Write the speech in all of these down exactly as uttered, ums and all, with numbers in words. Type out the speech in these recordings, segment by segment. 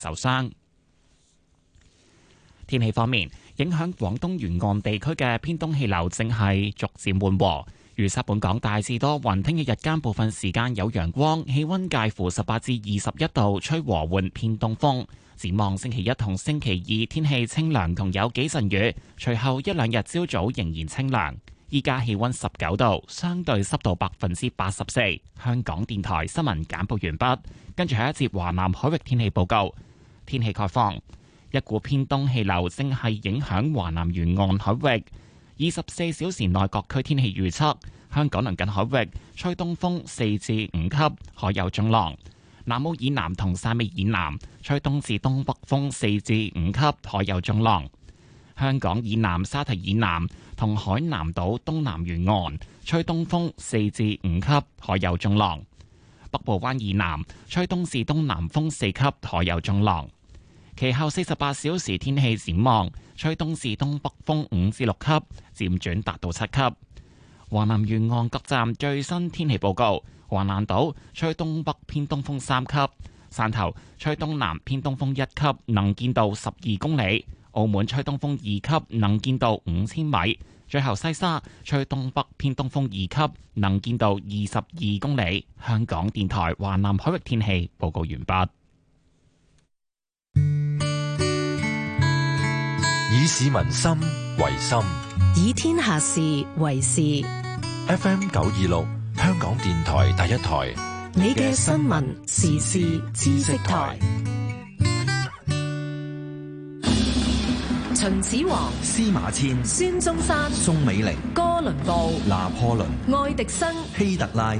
受傷。天氣方面，影響廣東沿岸地區嘅偏東氣流正係逐漸緩和。預測本港大致多雲，聽日日間部分時間有陽光，氣溫介乎十八至二十一度，吹和緩偏東風。展望星期一同星期二天氣清涼同有幾陣雨，隨後一兩日朝早仍然清涼。依家氣溫十九度，相對濕度百分之八十四。香港電台新聞簡報完畢，跟住係一節華南海域天氣報告。天氣概況，一股偏東氣流正係影響華南沿岸海域。二十四小時內各區天氣預測：香港鄰近海域吹東風四至五級，海有中浪；南澳以南同汕尾以南吹東至東北風四至五級，海有中浪；香港以南沙堤以南同海南島東南沿岸吹東風四至五級，海有中浪；北部灣以南吹東至東南風四級，海有中浪。其後四十八小時天氣展望，吹東至東北風五至六級，漸轉達到七級。華南沿岸各站最新天氣報告：橫瀾島吹東北偏東風三級，汕頭吹東南偏東風一級，能見度十二公里；澳門吹東風二級，能見度五千米。最後西沙吹東北偏東風二級，能見度二十二公里。香港電台華南海域天氣報告完畢。 以市民心為心， 以天下事為事。 F M 九二六，香港電台第一台， 你嘅新聞時事知識台。秦始皇、 司馬遷、 孫中山、 宋美齡、 哥倫布、 拿破崙、 愛迪生、 希特拉。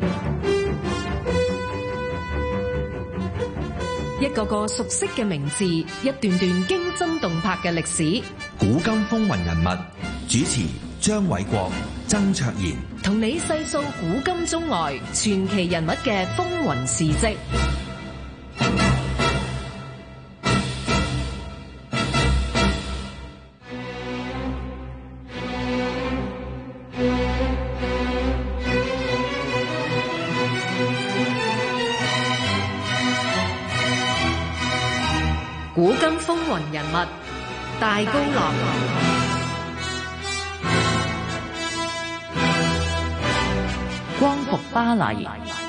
一個個熟悉嘅名字，一段段驚心動魄嘅歷史。 古今風雲人物，主持張偉國、曾卓賢， 同你細數古今中外傳奇人物嘅風雲事跡。古今風雲人物，大高樂。光復巴黎。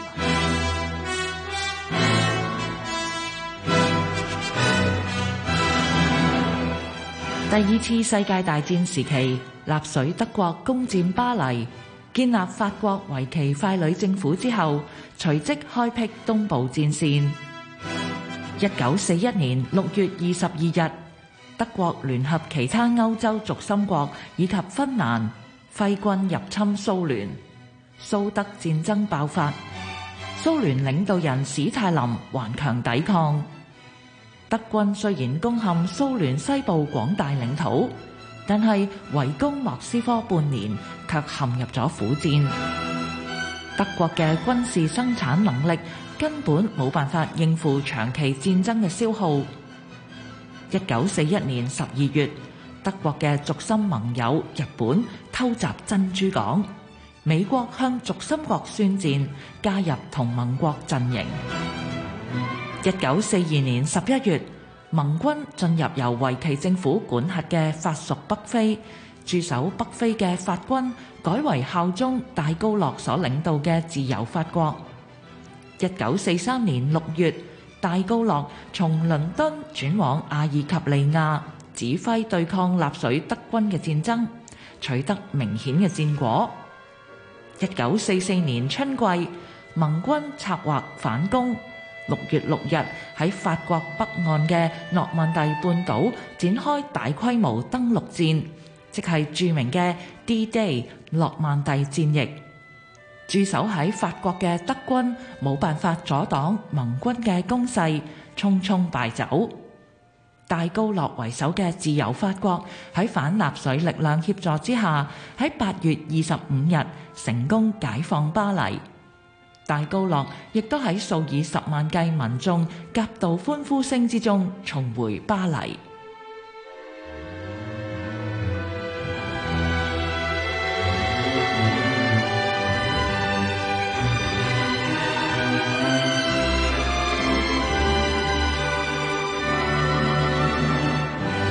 第二次世界大戰時期，納粹德國攻佔巴黎，建立法國為其傀儡政府之後，隨即開闢東部戰線。一九四一年六月二十二日，德國聯合其他歐洲軸心國以及芬蘭，揮軍入侵蘇聯。蘇德戰爭爆發，蘇聯領導人史泰林頑強抵抗。德軍雖然攻陷蘇聯西部廣大領土，但係圍攻莫斯科半年，卻陷入咗苦戰。德國嘅軍事生產能力根本冇辦法應付長期戰爭嘅消耗。一九四一年十二月，德國嘅軸心盟友日本偷襲珍珠港，美國向軸心國宣戰，加入同盟國陣營。一九四二年十一月，盟軍進入由維奇政府管轄嘅法屬北非，駐守北非嘅法軍改為效忠戴高樂所領導嘅自由法國。一九四三年六月，戴高樂從倫敦轉往阿爾及利亞，指揮對抗納粹德軍嘅戰爭，取得明顯嘅戰果。一九四四年春季，盟軍策劃反攻。六月六日喺法國北岸嘅諾曼第半島展開大規模登陸戰，即係著名嘅 D-Day 諾曼第戰役。駐守喺法國嘅德軍冇辦法阻擋盟軍嘅攻勢，匆匆敗走。戴高樂為首嘅自由法國喺反納粹力量協助之下，喺八月二十五日成功解放巴黎。戴高樂亦都喺數以十萬計民眾夾道歡呼聲之中重回巴黎。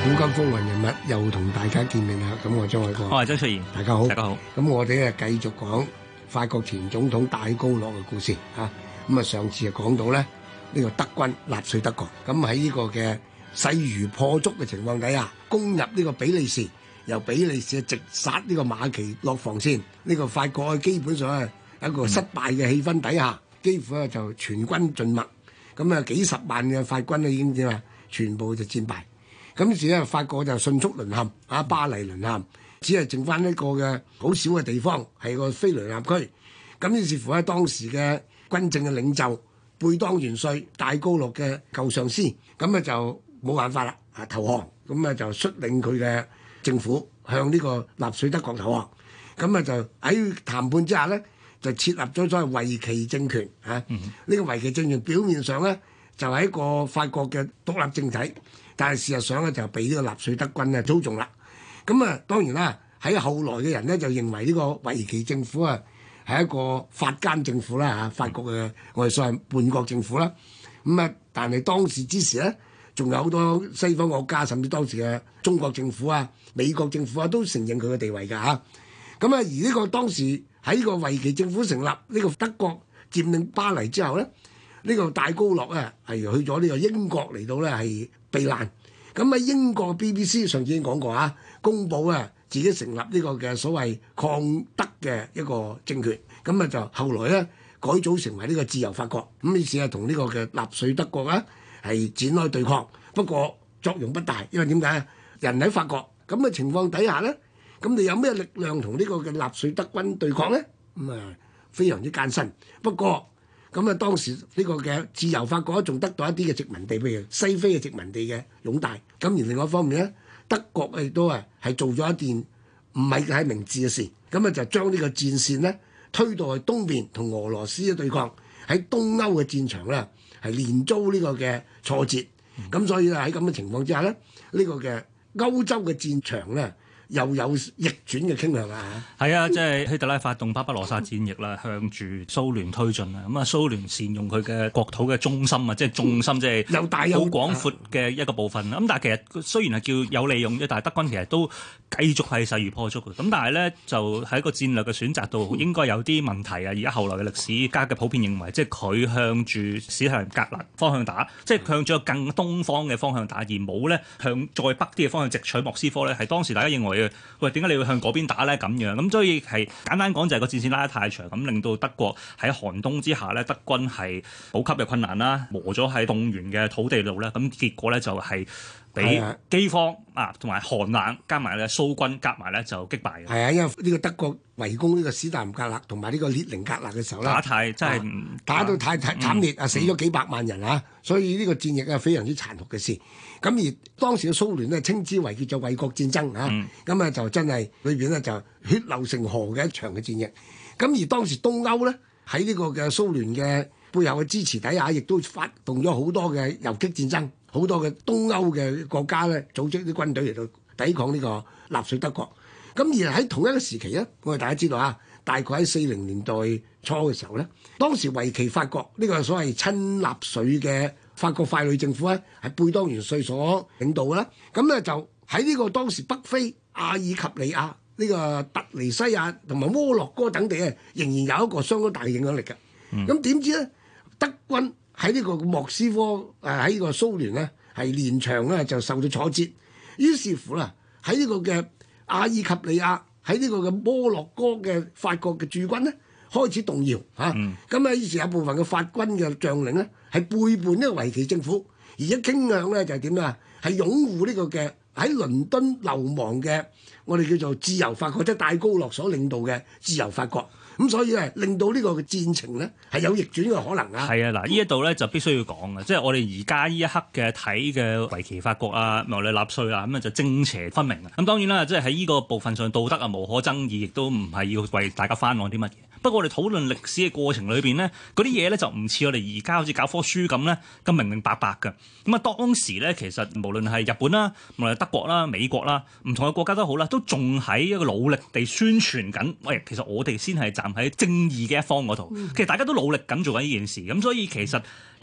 古今風雲人物又同大家見面啦，咁我張偉國， 我係曾翠賢， 大家好， 大家好。 咁我哋咧繼續講法國前總統戴高樂嘅故事啊。咁啊，上次就講到咧呢個德軍納粹德國，咁喺呢個嘅勢如破竹嘅情況底下，攻入呢個比利時，由比利時直殺呢個馬其諾防線，呢個法國基本上係一個失敗嘅氣氛底下，幾乎咧就全軍盡墨，咁啊幾十萬嘅法軍咧已經點啊，全部就戰敗。咁於是咧，法國就迅速淪陷，啊巴黎淪陷，只係剩翻一個嘅好少嘅地方係個非雷納區。咁於是乎咧，當時嘅軍政嘅領袖貝當元帥戴高樂嘅舊上司，咁啊就冇辦法啦，啊投降，咁啊就率領佢嘅政府向呢個納粹德國投降。咁啊就喺談判之下咧，就設立咗所謂維奇政權嚇。呢、嗯、個維奇政權表面上咧就係一個法國嘅獨立政體。但係事實上咧就俾呢個納粹德軍啊操縱啦。咁啊當然啦，喺後來嘅人咧就認為呢個維奇政府啊係一個法奸政府啦嚇，法國嘅我哋所謂叛國政府啦。咁啊，但係當時之時咧，仲有好多西方國家，甚至當時嘅中國政府啊、美國政府啊都承認佢嘅地位㗎嚇。咁啊，而呢個當時喺呢個維奇政府成立，呢、呢個德國佔領巴黎之後咧，呢、呢個戴高樂啊係去咗呢個英國嚟到咧係避難。咁喺英國 B B C 上次已經講過啊，公佈啊自己成立呢個嘅所謂抗德嘅一個政權，咁啊就後來咧改組成為呢個自由法國，咁於是啊同呢個嘅納粹德國啊係展開對抗，不過作用不大，因為點解啊？人喺法國咁嘅情況底下咧，咁你有咩力量同呢個嘅納粹德軍對抗咧？咁啊非常之艱辛，不過。咁啊，當時呢個嘅自由法國仲得到一啲嘅殖民地，譬如西非嘅殖民地嘅擁戴。咁而另外一方面咧，德國亦都係係做咗一件唔係太明智嘅事。咁啊，就將呢個戰線咧推到去東邊同俄羅斯嘅對抗，喺東歐嘅戰場咧係連遭呢個嘅挫折。咁、嗯、所以咧喺咁嘅情況之下咧，呢、呢個嘅歐洲嘅戰場咧。又有逆轉嘅傾向啊！ 係啊，即係希特拉發動巴巴羅薩戰役啦，向住蘇聯推進啊！咁啊，蘇聯善用佢嘅國土嘅中心啊，即係重心，即係又大又好廣闊嘅一個部分。咁但係其實雖然係叫有利用啫，但係德軍其實都繼續係勢如破竹嘅。咁但係咧，就喺個戰略嘅選擇度應該有啲問題啊！而家後來嘅歷史家嘅普遍認為，即係佢向住史太林格勒方向打，即係向咗更東方嘅方向打，而冇咧向再北啲嘅方向直取莫斯科咧，係當時大家認為。喂，點解你要向嗰邊打咧？咁樣咁，所以係簡單講就係個戰線拉得太長，咁令到德國喺寒冬之下咧，德軍係補給嘅困難啦，磨咗喺動員嘅土地度咧，咁結果咧就係俾饑荒啊，同埋寒冷加埋咧蘇軍夾埋咧就擊敗嘅。 係啊，因為呢個德國圍攻呢個史太林格勒同埋呢個列寧格勒嘅時候咧， 打太真係、 啊、打到太太慘烈啊，嗯、死咗幾百萬人啊，所以呢個戰役係非常之殘酷嘅事。咁而當時嘅蘇聯咧稱之為叫做衛國戰爭啊，咁啊、嗯、就真係裏邊咧就血流成河嘅一場嘅戰役。咁而當時東歐咧喺呢個嘅蘇聯嘅背後嘅支持底下，亦都發動咗好多嘅游擊戰爭，好多嘅東歐嘅國家咧組織啲軍隊嚟到抵抗呢個納粹德國。咁而喺同一個時期咧，我哋大家知道啊，大概喺四零年代初嘅時候咧，當時維奇法國呢個所謂親納粹嘅法國傀儡政府咧，係貝當元帥所領導嘅啦。咁咧就喺呢個當時北非、阿爾及利亞、呢個突尼西亞同埋摩洛哥等地咧，仍然有一個相當大嘅影響力嘅。咁點、嗯、知咧，德軍喺呢個莫斯科誒喺呢個蘇聯咧係連場咧就受到挫折，於是乎啦喺呢個嘅阿爾及利亞喺呢個嘅摩洛哥嘅法國嘅駐軍咧開始動搖嚇，咁啊於是有部分嘅法軍嘅將領咧係背叛呢個維奇政府，而家傾向咧就係點啊？係擁護呢個嘅喺倫敦流亡嘅我哋叫做自由法國，即係戴高樂所領導嘅自由法國。咁所以咧，令到呢個嘅戰情咧係有逆轉嘅可能啊！係啊，嗱，呢一度咧就必須要講嘅，即係我哋而家呢一刻嘅睇嘅維奇法國啊、莫里納粹啊，咁啊就正邪分明啊！咁當然啦，即係喺呢個部分上道德啊無可爭議，亦都唔係要為大家翻案啲乜嘢。不過我哋討論歷史嘅過程裏邊呢，嗰啲嘢咧就唔似我哋而家好似教科書咁咧咁明明白白嘅。咁啊當時咧其實無論係日本啦、無論係德國啦、美國啦，唔同嘅國家都好啦，都仲喺一個努力地宣傳緊。喂，其實我哋先係站喺正義嘅一方嗰度。其實大家都努力緊做緊呢件事。咁所以其實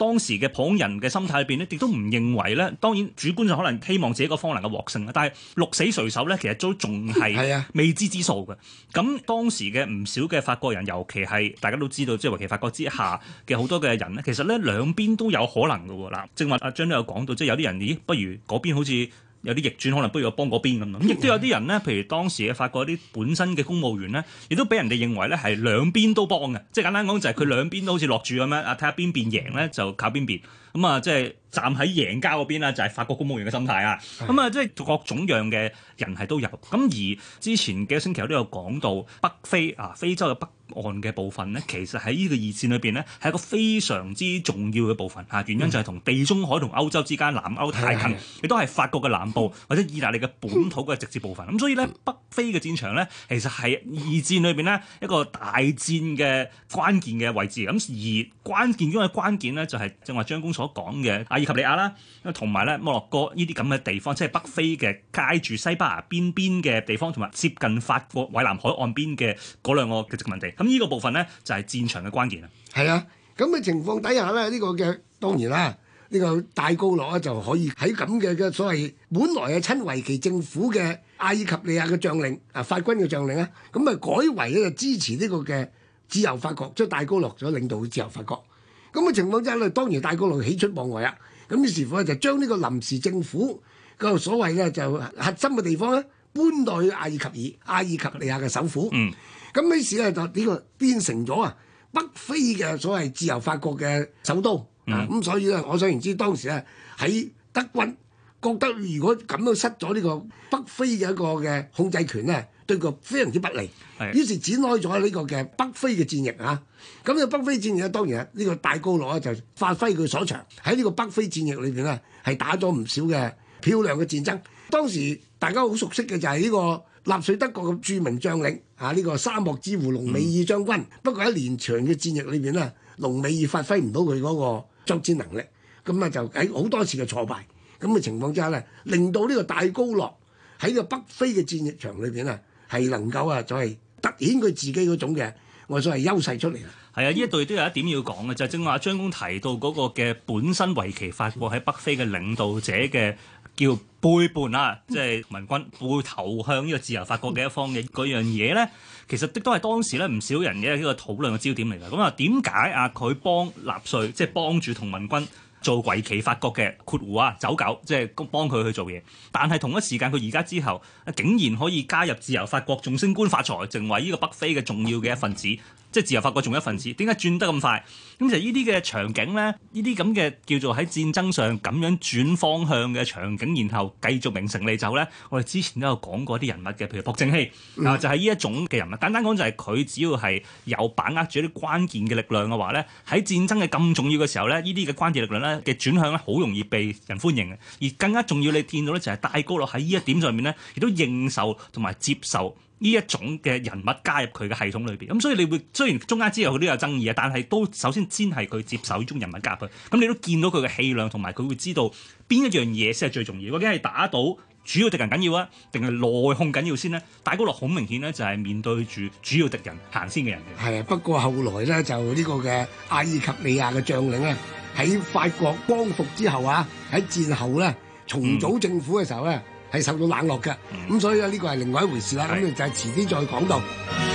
當時嘅普通人嘅心態裏邊咧，亦都唔認為咧。當然主觀上可能希望自己個方能夠獲勝啦，但係鹿死誰手咧，其實都仲係未知之數嘅。咁當時嘅唔少嘅法國人，尤其係大家都知道，即係維期法國之下嘅好多嘅人咧，其實咧兩邊都有可能嘅喎。嗱，正話阿張都有講到，即係有啲人咦，不如嗰邊好似有啲逆轉，可能不如我幫嗰邊咁咯。咁亦都有啲人咧，譬如當時嘅法國啲本身嘅公務員咧，亦都俾人哋認為咧係兩邊都幫嘅，即係簡單講就係佢兩邊都好似落注咁樣啊，睇下邊邊贏咧就靠邊邊。咁啊，即係站喺贏家嗰邊啦，就係法國公務員嘅心態啊。咁啊，即係各種樣嘅人係都有。咁而之前幾個星期我都有講到北非啊，非洲嘅北岸嘅部分咧，其實喺呢個二戰裏邊咧係一個非常之重要嘅部分嚇。原因就係同地中海同歐洲之間，南歐太近，亦都係法國嘅南部或者意大利嘅本土嘅直接部分。咁所以咧，北非嘅戰場咧，其實係二戰裏邊咧一個大戰嘅關鍵嘅位置。咁而關鍵中嘅關鍵咧，就係正話張公所講嘅阿爾及利亞啦，同埋咧摩洛哥呢啲咁嘅地方，即係北非嘅街住西班牙邊邊嘅地方，同埋接近法國蔚藍海岸邊嘅嗰兩個嘅殖民地。咁呢個部分咧就係戰場嘅關鍵啦。 係啊，咁嘅情況底下咧，呢、呢個嘅當然啦，呢、呢個戴高樂咧就可以喺咁嘅嘅所謂本來係親維奇政府嘅阿爾及利亞嘅將領啊，法軍嘅將領啊，咁啊改為咧就支持呢個嘅自由法國，即係戴高樂所領導嘅自由法國。咁嘅情況之下咧，當然戴高樂喜出望外啊！咁於是乎咧就將呢個臨時政府個所謂咧就核心嘅地方咧搬到去阿爾及爾阿爾及利亞嘅首府。嗯，咁於是咧就呢個變成咗啊北非嘅所謂自由法國嘅首都。嗯、啊，咁所以咧，我想言之當時咧喺德軍覺得如果咁樣失咗呢個北非嘅一個嘅控制權咧，對佢非常之不利。係，於是展開咗呢個嘅北非嘅戰役啊！咁呢個北非戰役咧，當然啊，呢個戴高樂咧就發揮佢所長，喺呢個北非戰役裏邊咧，係打咗唔少嘅漂亮嘅戰爭。當時大家好熟悉嘅就係呢個納粹德國嘅著名將領啊，呢、呢個沙漠之狐隆美爾將軍。嗯、不過喺連場嘅戰役裏邊咧，隆美爾發揮唔到佢嗰個作戰能力，咁啊就喺好多次嘅挫敗咁嘅情況之下咧，令到呢個戴高樂喺呢個北非嘅戰役場裏邊啊，係能夠啊，就係突顯佢自己嗰種嘅我所謂優勢出嚟啦。 係啊，呢一度亦都有一點要講嘅，就係正話張公提到嗰個嘅本身維期法國喺北非嘅領導者嘅叫背叛啊，即係民軍會投向呢個自由法國嘅一方嘅嗰樣嘢咧，其實的都係當時咧唔少人嘅一個討論嘅焦點嚟㗎。咁啊，點解啊佢幫納粹即係幫住同民軍做維期法國嘅括弧啊走狗，即係幫佢去做嘢，但係同一時間佢而家之後竟然可以加入自由法國，仲升官發財，成為呢個北非嘅重要嘅一份子。即係自由法國仲有一份子，點解轉得咁快？咁就呢啲嘅場景咧，呢啲咁嘅叫做喺戰爭上咁樣轉方向嘅場景，然後繼續名成利就咧，我哋之前都有講過啲人物嘅，譬如朴正熙啊，就係呢一種嘅人物。簡單講就係佢只要係有把握住一啲關鍵嘅力量嘅話咧，喺戰爭嘅咁重要嘅時候咧，呢啲嘅關鍵力量咧嘅轉向咧，好容易被人歡迎嘅。而更加重要，你見到咧就係戴高樂喺呢一點上面咧，亦都認受同埋接受呢一種嘅人物加入佢嘅系統裏邊，咁所以你會雖然中間之後佢都有爭議啊，但係都首先先係佢接受呢種人物加入去，咁你都見到佢嘅氣量同埋佢會知道邊一樣嘢先係最重要，究竟係打到主要敵人緊要啊，定係內控緊要先呢？戴高樂好明顯咧就係面對住主要敵人行先嘅人嘅。係啊， 不過後來咧就呢個嘅阿爾及利亞嘅將領咧喺法國光復之後啊，喺戰後咧重組政府嘅時候咧，嗯係受到冷落嘅，咁、嗯、所以咧呢個係另外一回事啦。咁你就係遲啲再講到。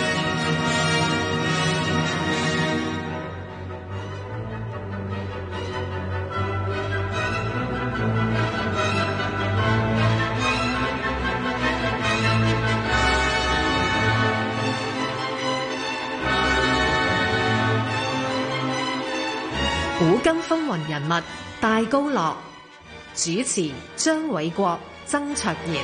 古今風雲人物戴高樂，主持張偉國、曾卓然。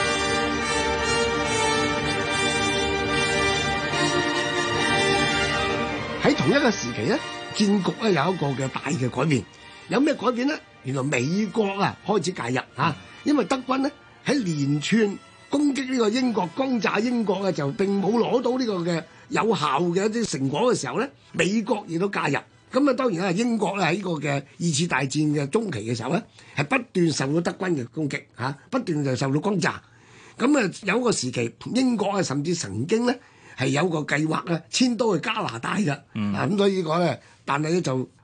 喺同一個時期咧，戰局咧有一個嘅大嘅改變。有咩改變咧？原來美國啊開始介入啊，因為德軍咧喺連串攻擊呢個英國、轟炸英國嘅就並冇攞到呢個嘅有效嘅一啲成果嘅時候咧，美國亦都介入。咁啊，當然啦，英國咧喺呢個嘅二次大戰嘅中期嘅時候咧，係不斷受到德軍嘅攻擊嚇，不斷就受到轟炸。咁啊，有一個時期，英國啊甚至曾經咧係有個計劃咧遷到去加拿大嘅，嗯、啊咁所以呢個咧，但係咧就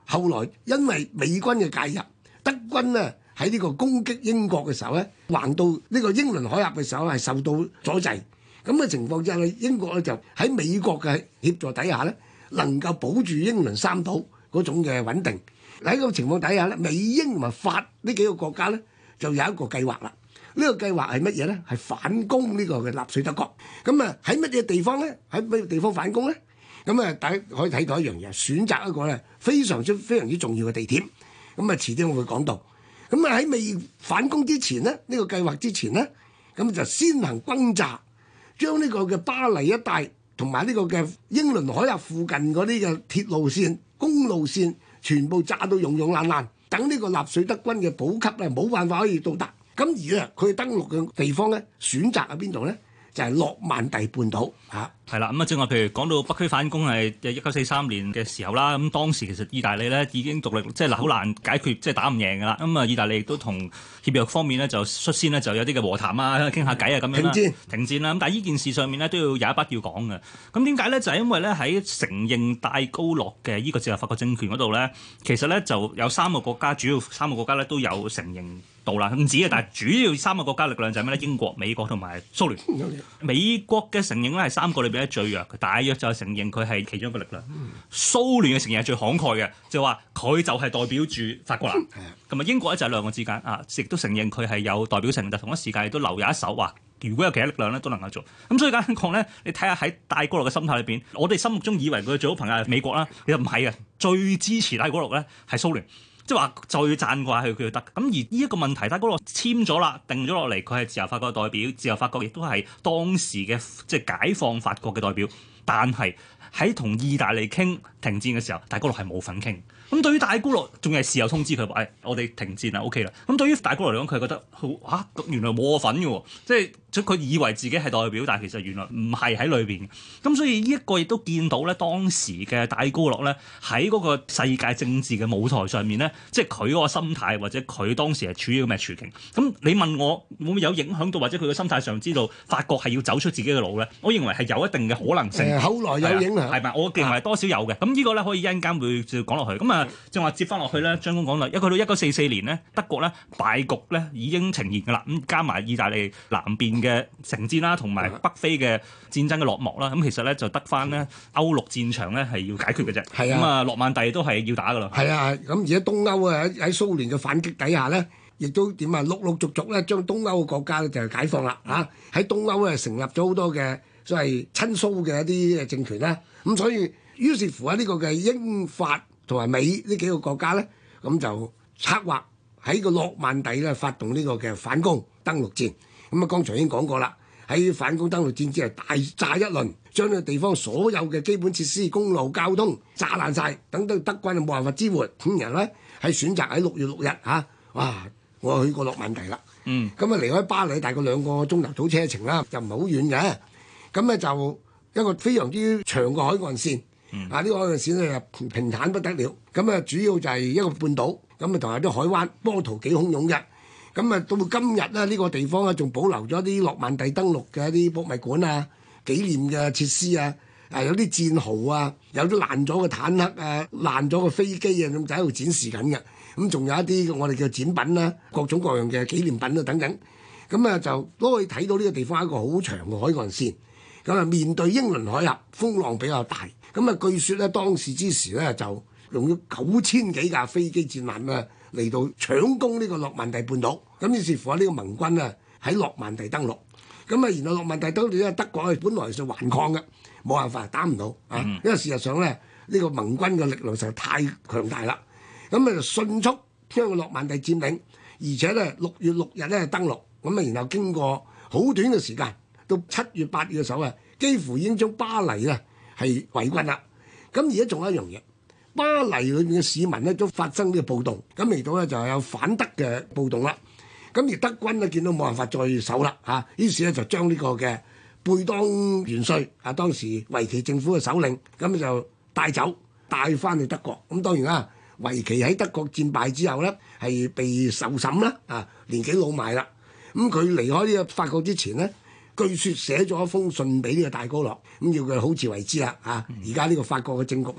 後來因為美軍嘅介入，德軍呢喺呢個攻擊英國嘅時候咧，橫到呢個英倫海峽嘅時候係受到阻滯。咁嘅情況之下咧，英國咧就喺美國嘅協助底下咧，能夠保住英倫三島嗰種嘅穩定。喺個情況底下咧，美英同埋法呢幾個國家咧就有一個計劃啦。呢、這個計劃係乜嘢咧？係反攻呢個嘅納粹德國。咁啊喺乜嘢地方咧？喺乜嘢地方反攻咧？咁啊大家可以睇到一樣嘢，選擇一個咧非常之非常之重要嘅地點。咁啊遲啲我會講到。咁啊喺未反攻之前咧，呢、這個計劃之前咧，咁就先行轟炸，將呢個嘅巴黎一帶同埋呢個嘅英倫海峽附近嗰啲嘅鐵路線、公路線，全部炸到溶溶爛爛，等呢個納粹德軍嘅補給咧冇辦法可以到達。咁而啊，佢登陸嘅地方咧，選擇喺邊度咧？就係諾曼第半島嚇。 係啦，咁啊，正話譬如講到北區反攻係一九四三年嘅時候啦，咁當時其實意大利咧已經獨立，即係好難解決，即係打唔贏㗎啦。咁啊，意大利亦都同協約方面咧就率先咧就有啲嘅和談啊，傾下偈啊咁樣啦。停戰，停戰啦。咁但係呢件事上面咧都要有一筆要講嘅。咁點解咧？就係因為咧喺承認戴高樂嘅呢個自由法國政權嗰度咧，其實咧就有三個國家，主要三個國家咧都有承認到啦。唔止嘅，但係主要三個國家力量就係咩咧？英國、美國同埋蘇聯。美國嘅承認咧係三個裏邊咧最弱嘅，大約就係承認佢係其中一個力量。蘇聯嘅承認係最慷慨嘅，就話佢就係代表住法國啦。咁啊英國咧就係兩個之間啊，亦都承認佢係有代表性，但同一時間亦都留有一手話，如果有其他力量咧都能夠做。咁所以簡單講咧，你睇下喺戴高樂嘅心態裏邊，我哋心目中以為佢最好朋友係美國啦，其實唔係嘅，最支持戴高樂咧係蘇聯。即係話最讚嘅話係佢就得，咁而呢一個問題，戴高樂簽咗啦，定咗落嚟，佢係自由法國嘅代表，自由法國亦都係當時嘅即係解放法國嘅代表，但係喺同意大利傾停戰嘅時候，戴高樂係冇份傾。咁對於戴高樂，仲係事後通知佢話，誒，我哋停戰啦 ，OK 啦。咁對於戴高樂嚟講，佢係覺得好嚇，原來冇我份嘅喎，即係佢以為自己係代表，但係其實原來唔係喺裏邊。咁所以呢一個亦都見到咧，當時嘅戴高樂咧喺嗰個世界政治嘅舞台上面咧，即係佢嗰個心態或者佢當時係處於咁嘅處境。咁你問我會唔會有影響到，或者佢嘅心態上知道法國係要走出自己嘅路咧？我認為係有一定嘅可能性。 誒，後來有影響係咪？我認為多少有嘅。咁呢個咧可以一陣間會就講落去。咁啊，正話接翻落去咧，張公講啦，一去到一九四四年咧，德國咧敗局咧已經呈現㗎啦。咁加埋意大利南邊嘅城戰啦，同埋北非嘅戰爭嘅落幕啦。咁其實咧就得翻咧歐陸戰場咧係要解決嘅啫。 係啊， 咁啊，諾曼第都係要打㗎啦。 係啊，咁而家東歐啊喺喺蘇聯嘅反擊底下咧，亦都點啊陸陸續續咧將東歐嘅國家咧就係解放啦。嚇喺東歐咧成立咗好多嘅所謂親蘇嘅一啲政權啦。咁所以於是乎喺呢個嘅英法同埋美呢幾個國家咧，咁就策劃喺個諾曼第咧發動呢個嘅反攻登陸戰。咁啊，剛才已經講過啦，喺反攻登陸戰之後大炸一輪，將呢個地方所有嘅基本設施、公路、交通炸爛晒，等到德軍就冇辦法支援。咁然後咧係選擇喺六月六日嚇，哇！我去過諾曼第啦，嗯，咁啊離開巴黎大概兩個鐘頭早車程啦，就唔係好遠嘅。咁咧就一個非常之長嘅海岸線。嗯、啊！呢、這個海岸線咧平平坦不得了，咁啊主要就係一個半島，咁啊同埋啲海灣，波濤幾洶湧嘅。咁啊到今日咧，呢、這個地方咧仲保留咗啲諾曼第登陸嘅一啲博物館啊、紀念嘅設施啊，啊有啲戰壕啊，有啲爛咗嘅坦克啊、爛咗嘅飛機啊，咁就喺度展示緊嘅。咁仲有一啲我哋嘅展品啦、啊，各種各樣嘅紀念品啊等等。咁啊就都可以睇到呢個地方係一個好長嘅海岸線。咁啊面對英倫海峽，風浪比較大。咁啊，據說咧，當時之時咧就用咗九千幾架飛機戰艦啊嚟到搶攻呢個諾曼第半島。咁於是乎啊，呢個盟軍啊喺諾曼第登陸。咁啊，然後諾曼第登陸咧，德國係本來就頑抗嘅，冇辦法打唔到啊。嗯、因為事實上咧，呢、呢個盟軍嘅力量實在太強大啦。咁啊，就迅速將個諾曼第佔領，而且咧六月六日咧登陸。咁啊，然後經過好短嘅時間，到七月八月嘅時候啊，幾乎已經將巴黎啊係圍軍啦，咁而家仲有一樣嘢，巴黎裏面嘅市民咧都發生呢個暴動，咁嚟到咧就有反德嘅暴動啦。咁而德軍咧見到冇辦法再守啦，嚇、啊，於是咧就將呢個嘅貝當元帥啊，當時維奇政府嘅首領，咁就帶走帶翻去德國。咁當然啦，維奇喺德國戰敗之後咧係被受審啦，啊年紀老邁啦。咁佢離開呢個法國之前咧，據說寫咗一封信俾呢個戴高樂，咁要佢好自為之啦嚇。而家呢個法國嘅政局咧，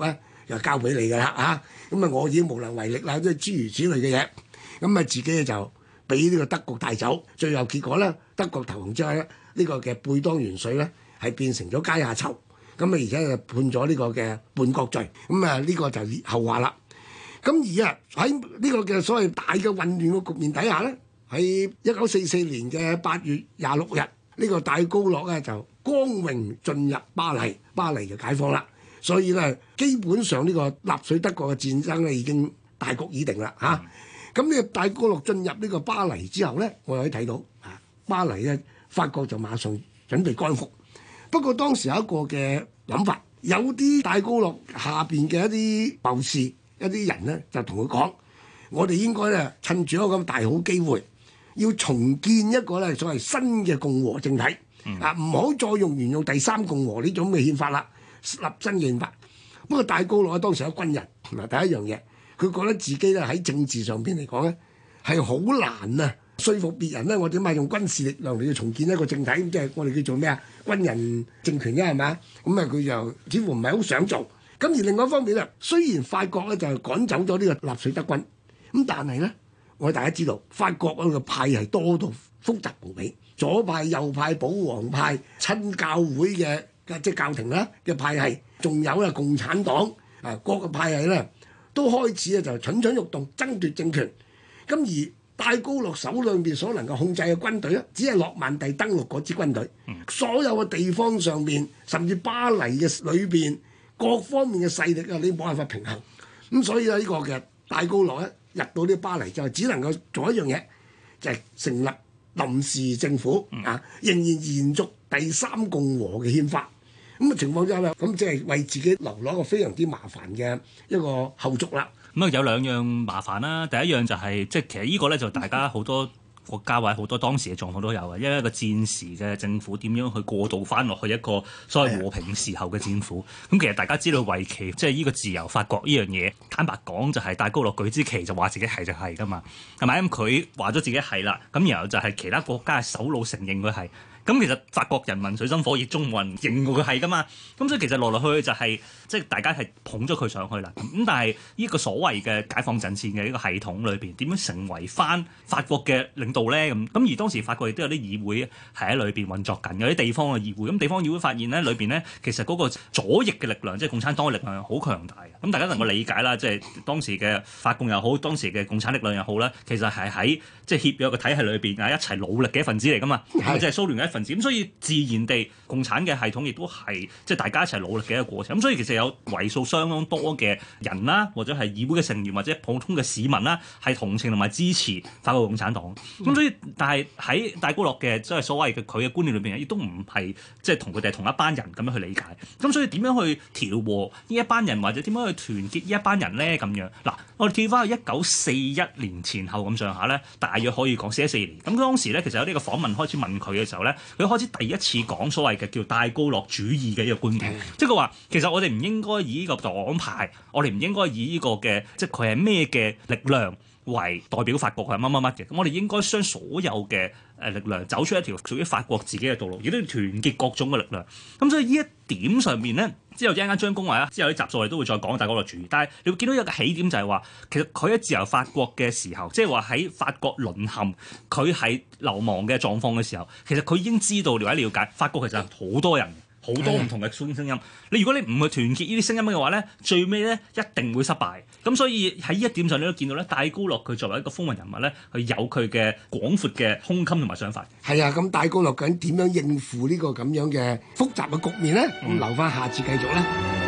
就交俾你㗎啦嚇。咁啊，我已經無能為力啦，即係諸如此類嘅嘢。咁啊，自己就俾呢個德國帶走。最後結果咧，德國投降之後咧，呢、這個嘅貝當元帥咧係變成咗階下囚。咁啊，而且就判咗呢個嘅叛國罪。咁啊，呢個就後話啦。咁而啊喺呢個嘅所謂大嘅混亂嘅局面底下咧，喺一九四四年嘅八月廿六日，呢、這個戴高樂咧就光榮進入巴黎，巴黎就解放啦。所以咧，基本上呢個納粹德國嘅戰爭咧已經大局已定啦嚇。咁、啊、呢個戴高樂進入呢個巴黎之後咧，我又可以睇到啊，巴黎咧法國就馬上準備光復。不過當時有一個嘅諗法，有啲戴高樂下邊嘅一啲謀士、一啲人咧就同佢講：我哋應該咧趁住一個咁大好機會，要重建一個咧所謂新嘅共和政體、嗯、啊，唔好再用沿用第三共和呢種嘅憲法啦，立新嘅憲法。不過戴高樂當時有軍人，嗱第一樣嘢，佢覺得自己咧喺政治上邊嚟講咧係好難啊！說服別人咧，我點解用軍事力量嚟要重建一個政體？即係我哋叫做咩啊？軍人政權啫，係咪？咁啊，佢就似乎唔係好想做。咁而另外一方面咧，雖然法國咧就係趕走咗呢個納粹德軍，咁但係咧，我哋大家知道法國嗰個派係多到複雜無比，左派、右派、保皇派、親教會嘅即係教廷啦嘅派系，仲有啊共產黨啊各個派系咧，都開始咧就蠢蠢欲動，爭奪政權。咁而戴高樂手裏邊所能夠控制嘅軍隊咧，只係諾曼第登陸嗰支軍隊。嗯、所有嘅地方上面，甚至巴黎嘅裏邊各方面嘅勢力啊，你冇辦法平衡。咁所以咧，呢個嘅戴高樂咧入到呢巴黎就只能夠做一樣嘢，就係、是、成立臨時政府、嗯、啊，仍然延續第三共和嘅憲法。咁嘅情況之下咧，咁即係為自己留落一個非常之麻煩嘅一個後續啦。 咁啊有兩樣麻煩啦，第一樣就係、是、即係其實呢個咧就大家好多國家或者好多當時嘅狀況都有嘅，因為一個戰時嘅政府點樣去過渡翻落去一個所謂和平時候嘅政府。咁其實大家知道為期即係呢個自由法國呢樣嘢，坦白講就係戴高樂舉之旗就話自己係就係㗎嘛，係咪？咁佢話咗自己係啦，咁然後就係其他國家嘅首腦承認佢係。咁其實法國人民水深火熱中冇人認過佢係㗎嘛，咁所以其實來來去去就係、是、即係大家係捧咗佢上去啦。咁但係呢個所謂嘅解放陣線嘅呢個系統裏邊，點樣成為翻法國嘅領導咧？咁咁而當時法國亦都有啲議會係喺裏邊運作緊，有啲地方嘅議會。咁地方議會發現咧，裏邊咧其實嗰個左翼嘅力量，即係共產黨嘅力量好強大嘅。咁大家能夠理解啦，即係當時嘅法共又好，當時嘅共產力量又好啦，其實係喺即係協約嘅體系裏邊啊，一齊努力嘅一份子嚟㗎嘛，即係蘇聯嘅一份子。咁所以自然地，共產嘅系統亦都係即係大家一齊努力嘅一個過程。咁所以其實有為數相當多嘅人啦，或者係議會嘅成員，或者普通嘅市民啦，係同情同埋支持法國共產黨。咁所以，但係喺戴高樂嘅即係所謂嘅佢嘅觀念裏邊，亦都唔係即係同佢哋係同一班人咁樣去理解。咁所以點樣去調和呢一班人，或者點樣去團結呢一班人咧？咁樣嗱，我哋跳翻去一九四一年前後咁上下咧，大約可以講四一四年。咁當時咧，其實有呢個訪問開始問佢嘅時候咧，佢開始第一次講所謂嘅叫戴高樂主義嘅一個觀點，嗯、即係佢話其實我哋唔應該以呢個黨派，我哋唔應該以呢個嘅即係佢係咩嘅力量為代表法國係乜乜乜嘅，咁我哋應該將所有嘅誒力量走出一條屬於法國自己嘅道路，亦都要團結各種嘅力量。咁所以呢一點上面咧，之後一陣間張公話啦，之後啲集數我哋都會再講戴高樂主義。但係你會見到有個起點就係話，其實佢喺自由法國嘅時候，即係話喺法國淪陷，佢係流亡嘅狀況嘅時候，其實佢已經知道了解了解法國其實好多人。好多唔同嘅聲音，你如果你唔去團結呢啲聲音嘅話咧，最尾咧一定會失敗。咁所以喺呢一點上，你都見到咧，戴高樂佢作為一個風雲人物咧，佢有佢嘅廣闊嘅胸襟同埋想法。 係啊，咁戴高樂究竟點樣應付呢個咁樣嘅複雜嘅局面咧？咁、嗯、留翻下次繼續啦。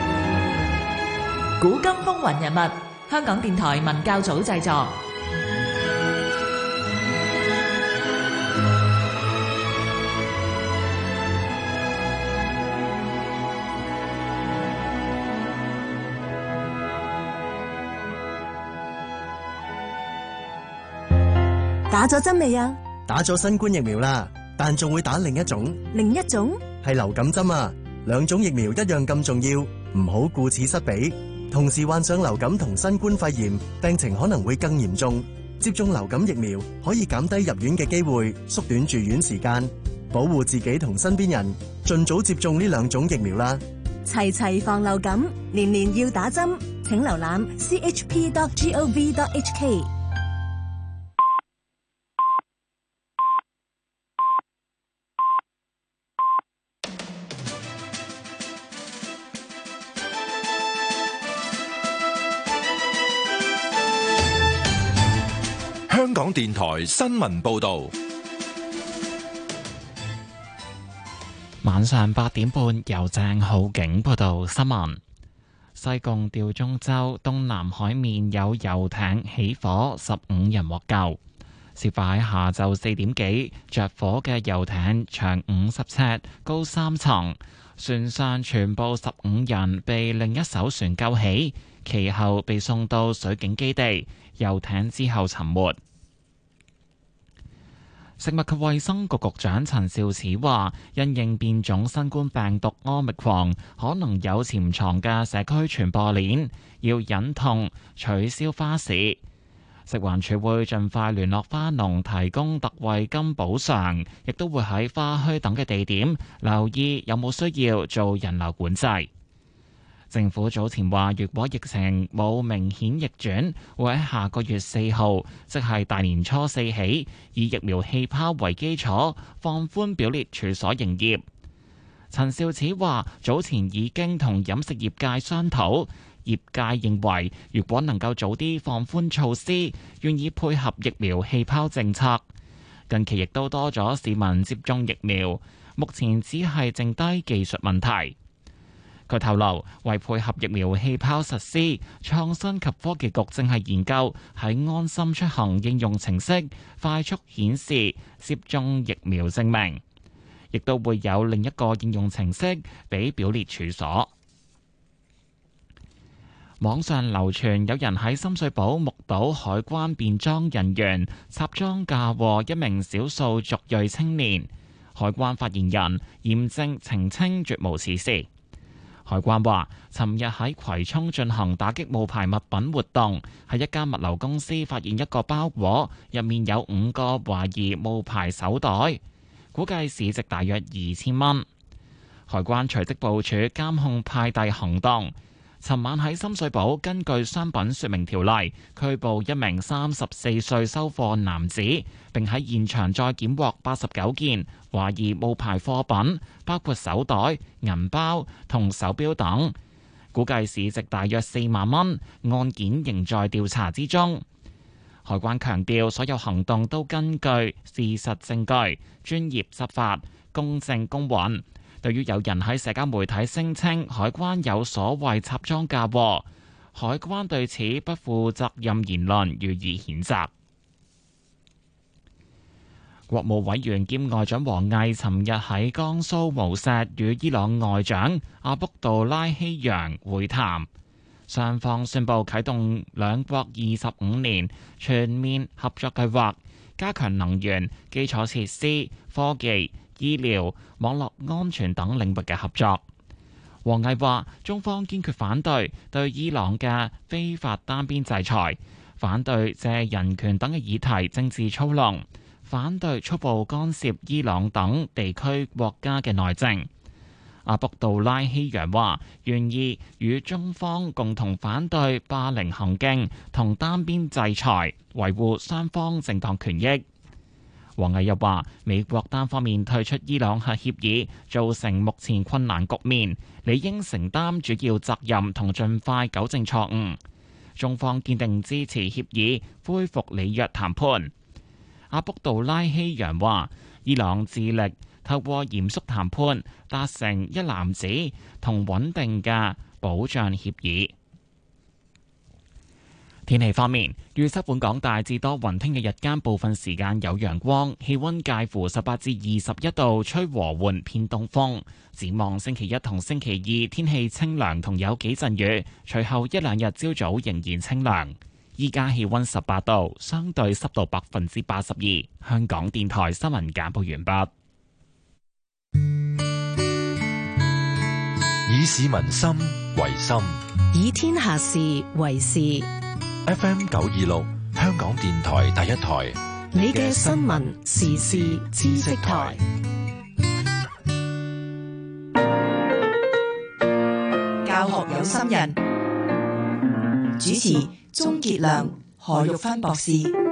古今風雲人物，香港電台文教組製作。 打咗針未啊？ 打咗新冠疫苗啦，但仲會打另一種。 另一種係流感針啊！兩種疫苗一樣咁重要，唔好顧此失彼。同時患上流感同新冠肺炎，病情可能會更嚴重。接種流感疫苗可以減低入院嘅機會，縮短住院時間，保護自己同身邊人。盡早接種呢兩種疫苗啦！ 齊齊防流感，年年要打針。請瀏覽 c h p dot gov dot h k。 香港電台新聞報道。 晚上八點半，由鄭浩景報道新聞。西貢吊鐘洲東南海面有遊艇起火，十五人獲救。事發喺下晝四點幾，着火嘅遊艇長五十尺，高三層，船上全部十五人被另一艘船救起，其後被送到水警基地，遊艇之後沉沒。食物及衛生局局長陳肇始話，因應變種新冠病毒奧密克戎可能有潛藏嘅社區傳播鏈，要忍痛取消花市。食環署會盡快聯絡花農提供特惠金補償，亦都會喺花墟等嘅地點留意有冇需要做人流管制。政府早前話，如果疫情冇明顯逆轉，會喺下個月四號，即係大年初四起，以疫苗氣泡為基礎，放寬表列處所營業。陳肇始話，早前已經同飲食業界商討，業界認為如果能夠早啲放寬措施，願意配合疫苗氣泡政策。近期亦都多咗市民接種疫苗，目前只係剩低技術問題。佢透露，為配合疫苗氣泡實施，創新及科技局正係研究喺安心出行應用程式快速顯示接種疫苗證明，亦都會有另一個應用程式俾表列處所。網上流傳有人喺深水埗目睹海關便裝人員插贓嫁禍一名少數族裔青年，海關發言人嚴正澄清絕無此事。海關話，尋日喺葵涌進行打擊冒牌物品活動，喺一間物流公司發現一個包裹，入面有五個懷疑冒牌手袋，估計市值大約二千蚊。海關隨即部署監控派遞行動，尋晚喺深水埗根據商品說明條例拘捕一名三十四歲收貨男子，並喺現場再檢獲八十九件懷疑冒牌貨品，包括手袋、銀包同手錶等，估計市值大約四萬蚊。案件仍在調查之中。海關強調，所有行動都根據事實證據，專業執法，公正公允。對於有人喺社交媒體聲稱海關有所謂插贓嫁禍，海關對此不負責任言論予以譴責。國務委員兼外長王毅尋日喺江蘇無錫與伊朗外長阿卜杜拉希揚會談，雙方宣布啟動兩國二十五年全面合作計劃，加強能源、基礎設施、科技、醫療、網絡安全等領域嘅合作。王毅話，中方堅決反對對伊朗嘅非法單邊制裁，反對借人權等嘅議題政治操弄，反對粗暴干涉伊朗等地區國家嘅內政。阿卜杜拉希揚話，願意與中方共同反對霸凌行徑同單邊制裁，維護雙方正當權益。王毅又話，美國單方面退出伊朗核協議，造成目前困難局面，理應承擔主要責任同盡快糾正錯誤。中方堅定支持協議恢復履約談判。阿卜杜拉希揚話，伊朗致力透過嚴肅談判達成一籃子同穩定嘅保障協議。天氣方面，預測本港大致多雲，聽日日間部分時間有陽光，氣溫介乎十八至二十一度，吹和緩偏東風。展望星期一同星期二，天氣清涼同有幾陣雨，隨後一兩日朝早仍然清涼。依家氣溫十八度，相對濕度百分之八十二。香港電台新聞簡報完畢。 以市民心為心， 以天下事為事。 F M 九二六，香港電台第一台， 你嘅新聞時事知識台。 心人。主持鍾傑良、何玉芬博士。